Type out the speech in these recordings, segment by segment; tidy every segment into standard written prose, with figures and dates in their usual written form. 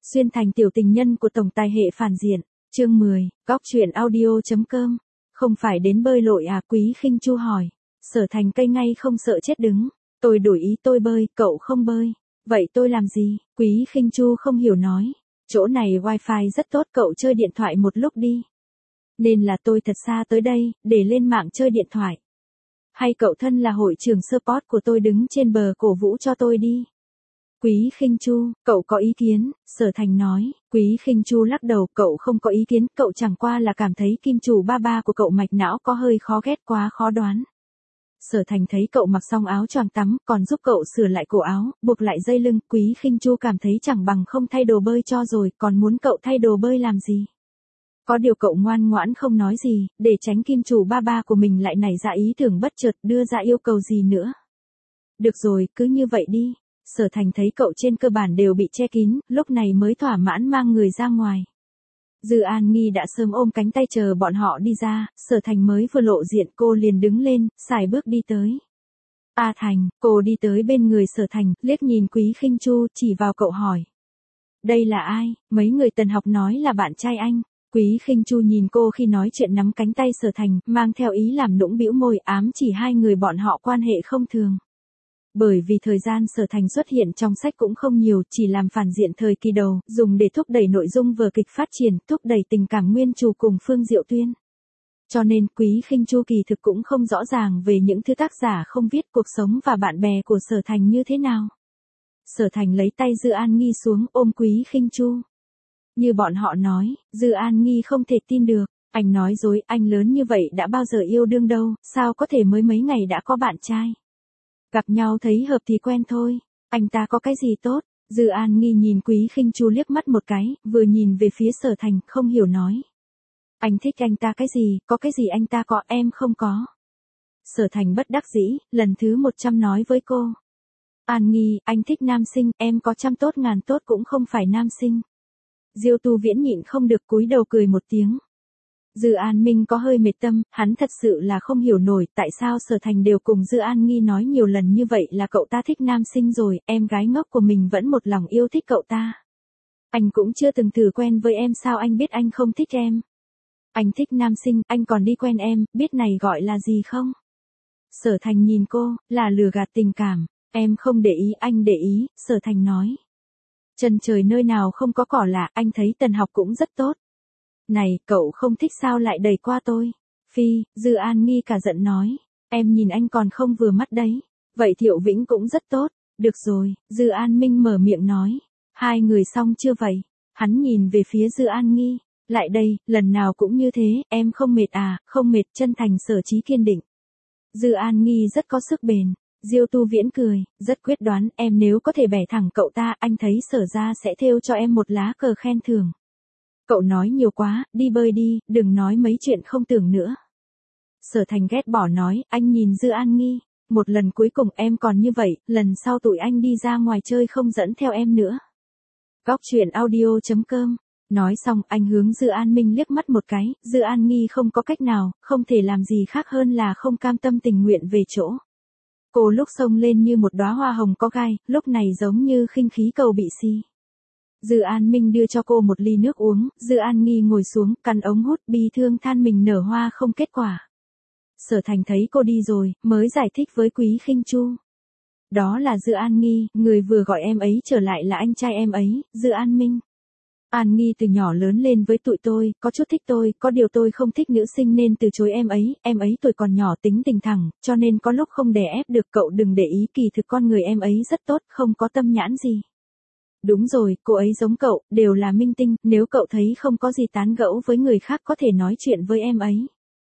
Xuyên thành tiểu tình nhân của tổng tài hệ phản diện. Chương 10, góc truyện audio.com. Không phải đến bơi lội à? Quý Khinh Chu hỏi. Sở Thành cây ngay không sợ chết đứng. Tôi đổi ý, tôi bơi, cậu không bơi. Vậy tôi làm gì? Quý Khinh Chu không hiểu nói. Chỗ này wifi rất tốt, cậu chơi điện thoại một lúc đi. Nên là tôi thật xa tới đây, để lên mạng chơi điện thoại. Hay cậu thân là hội trưởng support của tôi đứng trên bờ cổ vũ cho tôi đi. Quý Khinh Chu, cậu có ý kiến? Sở Thành nói. Quý Khinh Chu lắc đầu, cậu không có ý kiến, cậu chẳng qua là cảm thấy kim chủ ba ba của cậu mạch não có hơi khó ghét, quá khó đoán. Sở Thành thấy cậu mặc xong áo choàng tắm, còn giúp cậu sửa lại cổ áo, buộc lại dây lưng. Quý Khinh Chu cảm thấy chẳng bằng không thay đồ bơi cho rồi, còn muốn cậu thay đồ bơi làm gì? Có điều cậu ngoan ngoãn không nói gì, để tránh kim chủ ba ba của mình lại nảy ra ý tưởng bất chợt đưa ra yêu cầu gì nữa. Được rồi, cứ như vậy đi. Sở Thành thấy cậu trên cơ bản đều bị che kín, lúc này mới thỏa mãn mang người ra ngoài. Dư An Nghi đã sớm ôm cánh tay chờ bọn họ đi ra, Sở Thành mới vừa lộ diện cô liền đứng lên, sải bước đi tới. A Thành, cô đi tới bên người Sở Thành, liếc nhìn Quý Khinh Chu, chỉ vào cậu hỏi. Đây là ai? Mấy người Tần Học nói là bạn trai anh. Quý Khinh Chu nhìn cô khi nói chuyện nắm cánh tay Sở Thành, mang theo ý làm nũng bĩu môi, ám chỉ hai người bọn họ quan hệ không thường. Bởi vì thời gian Sở Thành xuất hiện trong sách cũng không nhiều, chỉ làm phản diện thời kỳ đầu, dùng để thúc đẩy nội dung vở kịch phát triển, thúc đẩy tình cảm nguyên trù cùng Phương Diệu Tuyên. Cho nên Quý Khinh Chu kỳ thực cũng không rõ ràng về những thứ tác giả không viết cuộc sống và bạn bè của Sở Thành như thế nào. Sở Thành lấy tay Dư An Nghi xuống, ôm Quý Khinh Chu. Như bọn họ nói, Dư An Nghi không thể tin được. Anh nói dối, anh lớn như vậy đã bao giờ yêu đương đâu, sao có thể mới mấy ngày đã có bạn trai. Gặp nhau thấy hợp thì quen thôi, anh ta có cái gì tốt? Dư An Nghi nhìn Quý Khinh Chu liếc mắt một cái, vừa nhìn về phía Sở Thành, không hiểu nói. Anh thích anh ta cái gì, có cái gì anh ta có em không có. Sở Thành bất đắc dĩ, lần thứ 100 nói với cô. An Nghi, anh thích nam sinh, em có trăm tốt ngàn tốt cũng không phải nam sinh. Diêu Tu Viễn nhịn không được cúi đầu cười một tiếng. Dư An Minh có hơi mệt tâm, hắn thật sự là không hiểu nổi tại sao Sở Thành đều cùng Dư An Nghi nói nhiều lần như vậy là cậu ta thích nam sinh rồi, em gái ngốc của mình vẫn một lòng yêu thích cậu ta. Anh cũng chưa từng thử quen với em, sao anh biết anh không thích em? Anh thích nam sinh, anh còn đi quen em, biết này gọi là gì không? Sở Thành nhìn cô, là lừa gạt tình cảm, em không để ý, anh để ý, Sở Thành nói. Chân trời nơi nào không có cỏ lạ, anh thấy Tần Học cũng rất tốt. Này, cậu không thích sao lại đẩy qua tôi? Phi, Dư An Nghi cả giận nói. Em nhìn anh còn không vừa mắt đấy. Vậy Thiệu Vĩnh cũng rất tốt. Được rồi, Dư An Minh mở miệng nói. Hai người xong chưa vậy? Hắn nhìn về phía Dư An Nghi. Lại đây, lần nào cũng như thế, em không mệt à? Không mệt, chân thành Sở Chí kiên định. Dư An Nghi rất có sức bền. Diêu Tu Viễn cười, rất quyết đoán, em nếu có thể bẻ thẳng cậu ta, anh thấy Sở ra sẽ thêu cho em một lá cờ khen thưởng. Cậu nói nhiều quá, đi bơi đi, đừng nói mấy chuyện không tưởng nữa. Sở Thành ghét bỏ nói, anh nhìn Dư An Nghi, một lần cuối cùng em còn như vậy, lần sau tụi anh đi ra ngoài chơi không dẫn theo em nữa. Góc truyện audio.com. Nói xong anh hướng Dư An Minh liếc mắt một cái, Dư An Nghi không có cách nào, không thể làm gì khác hơn là không cam tâm tình nguyện về chỗ. Cô lúc xông lên như một đóa hoa hồng có gai, lúc này giống như khinh khí cầu bị si. Dư An Minh đưa cho cô một ly nước uống, Dư An Nghi ngồi xuống, căn ống hút, bi thương than mình nở hoa không kết quả. Sở Thành thấy cô đi rồi, mới giải thích với Quý Khinh Chu. Đó là Dư An Nghi, người vừa gọi em ấy trở lại là anh trai em ấy, Dư An Minh. An Nghi từ nhỏ lớn lên với tụi tôi, có chút thích tôi, có điều tôi không thích nữ sinh nên từ chối em ấy tuổi còn nhỏ tính tình thẳng, cho nên có lúc không đè ép được, cậu đừng để ý, kỳ thực con người em ấy rất tốt, không có tâm nhãn gì. Đúng rồi, cô ấy giống cậu, đều là minh tinh, nếu cậu thấy không có gì tán gẫu với người khác có thể nói chuyện với em ấy.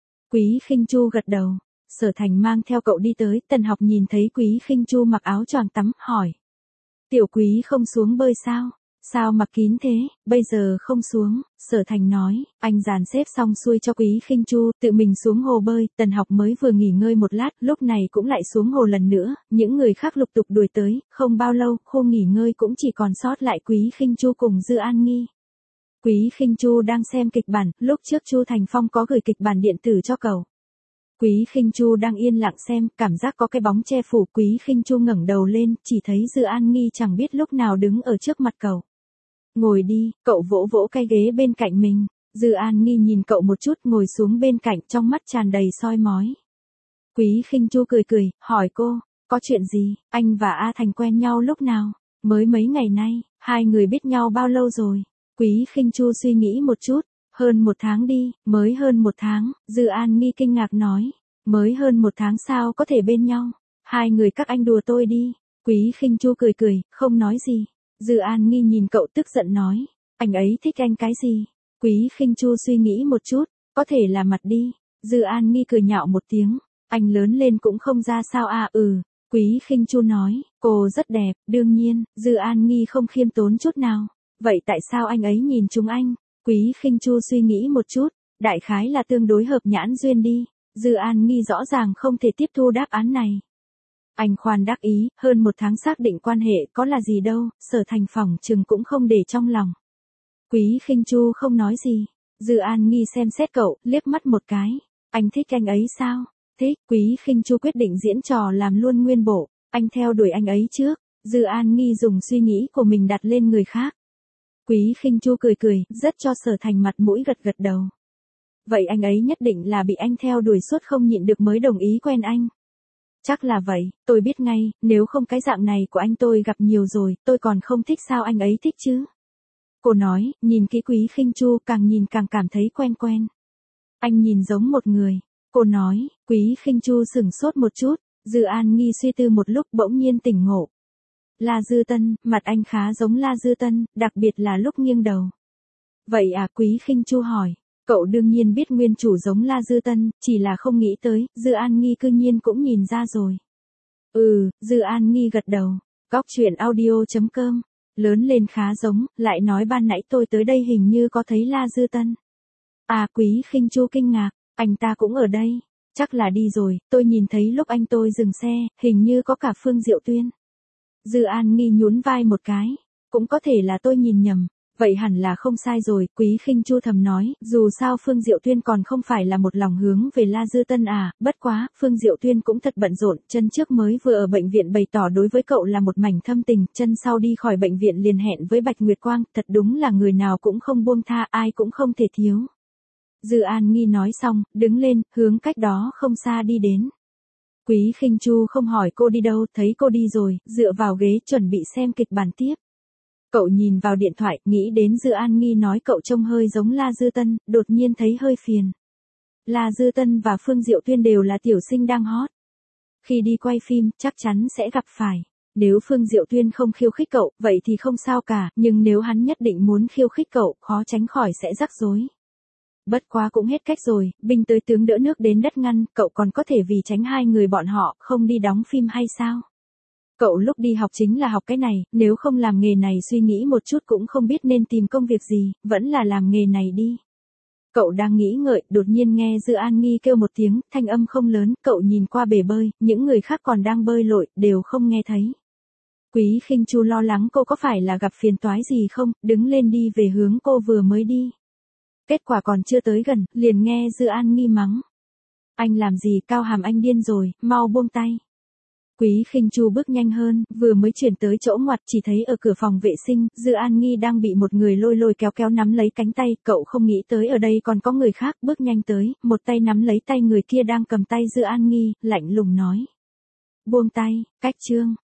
Quý Khinh Chu gật đầu, Sở Thành mang theo cậu đi tới, Tần Học nhìn thấy Quý Khinh Chu mặc áo choàng tắm, hỏi. Tiểu Quý không xuống bơi sao? Sao mặc kín thế, bây giờ không xuống, Sở Thành nói, anh dàn xếp xong xuôi cho Quý Khinh Chu, tự mình xuống hồ bơi, Tần Học mới vừa nghỉ ngơi một lát, lúc này cũng lại xuống hồ lần nữa, những người khác lục tục đuổi tới, không bao lâu, khu nghỉ ngơi cũng chỉ còn sót lại Quý Khinh Chu cùng Dư An Nghi. Quý Khinh Chu đang xem kịch bản, lúc trước Chu Thành Phong có gửi kịch bản điện tử cho cậu. Quý Khinh Chu đang yên lặng xem, cảm giác có cái bóng che phủ, Quý Khinh Chu ngẩng đầu lên, chỉ thấy Dư An Nghi chẳng biết lúc nào đứng ở trước mặt cậu. Ngồi đi, cậu vỗ vỗ cái ghế bên cạnh mình. Dư An Nghi nhìn cậu một chút ngồi xuống bên cạnh trong mắt tràn đầy soi mói. Quý Khinh Chu cười cười, hỏi cô, có chuyện gì, anh và A Thành quen nhau lúc nào? Mới mấy ngày nay, hai người biết nhau bao lâu rồi? Quý Khinh Chu suy nghĩ một chút, hơn 1 tháng đi, mới hơn 1 tháng, Dư An Nghi kinh ngạc nói, mới hơn 1 tháng sao có thể bên nhau? Hai người các anh đùa tôi đi. Quý Khinh Chu cười cười, không nói gì. Dư An Nghi nhìn cậu tức giận nói, anh ấy thích anh cái gì? Quý Khinh Chu suy nghĩ một chút, có thể là mặt đi. Dư An Nghi cười nhạo một tiếng, anh lớn lên cũng không ra sao à. Quý Khinh Chu nói, cô rất đẹp, đương nhiên. Dư An Nghi không khiêm tốn chút nào. Vậy tại sao anh ấy nhìn chúng anh? Quý Khinh Chu suy nghĩ một chút, đại khái là tương đối hợp nhãn duyên đi. Dư An Nghi rõ ràng không thể tiếp thu đáp án này. Anh khoan đắc ý, hơn 1 tháng xác định quan hệ có là gì đâu, Sở Thành phỏng chừng cũng không để trong lòng. Quý Khinh Chu không nói gì. Dư An Nghi xem xét cậu, liếc mắt một cái. Anh thích anh ấy sao? Thích. Quý Khinh Chu quyết định diễn trò làm luôn nguyên bộ. Anh theo đuổi anh ấy trước. Dư An Nghi dùng suy nghĩ của mình đặt lên người khác. Quý Khinh Chu cười cười, rất cho Sở Thành mặt mũi gật gật đầu. Vậy anh ấy nhất định là bị anh theo đuổi suốt không nhịn được mới đồng ý quen anh. Chắc là vậy, tôi biết ngay, nếu không cái dạng này của anh tôi gặp nhiều rồi, tôi còn không thích sao anh ấy thích chứ? Cô nói, nhìn kỹ Quý Khinh Chu càng nhìn càng cảm thấy quen quen. Anh nhìn giống một người. Cô nói, Quý Khinh Chu sửng sốt một chút, Dư An Nghi suy tư một lúc bỗng nhiên tỉnh ngộ. La Dư Tân, mặt anh khá giống La Dư Tân, đặc biệt là lúc nghiêng đầu. Vậy à? Quý Khinh Chu hỏi. Cậu đương nhiên biết nguyên chủ giống La Dư Tân, chỉ là không nghĩ tới, Dư An Nghi cư nhiên cũng nhìn ra rồi. Dư An Nghi gật đầu. Góc truyện audio.com. Lớn lên khá giống, lại nói ban nãy tôi tới đây hình như có thấy La Dư Tân. À, Quý Khinh Chu kinh ngạc, anh ta cũng ở đây. Chắc là đi rồi, tôi nhìn thấy lúc anh tôi dừng xe, hình như có cả Phương Diệu Tuyên. Dư An Nghi nhún vai một cái. Cũng có thể là tôi nhìn nhầm. Vậy hẳn là không sai rồi, Quý Khinh Chu thầm nói, dù sao Phương Diệu Tuyên còn không phải là một lòng hướng về La Dư Tân à, bất quá, Phương Diệu Tuyên cũng thật bận rộn, chân trước mới vừa ở bệnh viện bày tỏ đối với cậu là một mảnh thâm tình, chân sau đi khỏi bệnh viện liền hẹn với Bạch Nguyệt Quang, thật đúng là người nào cũng không buông tha, ai cũng không thể thiếu. Dư An Nghi nói xong, đứng lên, hướng cách đó không xa đi đến. Quý Khinh Chu không hỏi cô đi đâu, thấy cô đi rồi, dựa vào ghế chuẩn bị xem kịch bản tiếp. Cậu nhìn vào điện thoại, nghĩ đến Dư An Nghi nói cậu trông hơi giống La Dư Tân, đột nhiên thấy hơi phiền. La Dư Tân và Phương Diệu Tuyên đều là tiểu sinh đang hot. Khi đi quay phim, chắc chắn sẽ gặp phải. Nếu Phương Diệu Tuyên không khiêu khích cậu, vậy thì không sao cả, nhưng nếu hắn nhất định muốn khiêu khích cậu, khó tránh khỏi sẽ rắc rối. Bất quá cũng hết cách rồi, binh tới tướng đỡ nước đến đất ngăn, cậu còn có thể vì tránh hai người bọn họ, không đi đóng phim hay sao? Cậu lúc đi học chính là học cái này, nếu không làm nghề này suy nghĩ một chút cũng không biết nên tìm công việc gì, vẫn là làm nghề này đi. Cậu đang nghĩ ngợi, đột nhiên nghe Dư An Nghi kêu một tiếng, thanh âm không lớn, cậu nhìn qua bể bơi, những người khác còn đang bơi lội, đều không nghe thấy. Quý Khinh Chu lo lắng cô có phải là gặp phiền toái gì không, đứng lên đi về hướng cô vừa mới đi. Kết quả còn chưa tới gần, liền nghe Dư An Nghi mắng. Anh làm gì, cao hàm anh điên rồi, mau buông tay. Quý Khinh Chu bước nhanh hơn, vừa mới chuyển tới chỗ ngoặt chỉ thấy ở cửa phòng vệ sinh, Dư An Nghi đang bị một người lôi lôi kéo kéo nắm lấy cánh tay, cậu không nghĩ tới ở đây còn có người khác, bước nhanh tới, một tay nắm lấy tay người kia đang cầm tay Dư An Nghi, lạnh lùng nói. Buông tay, cách chương.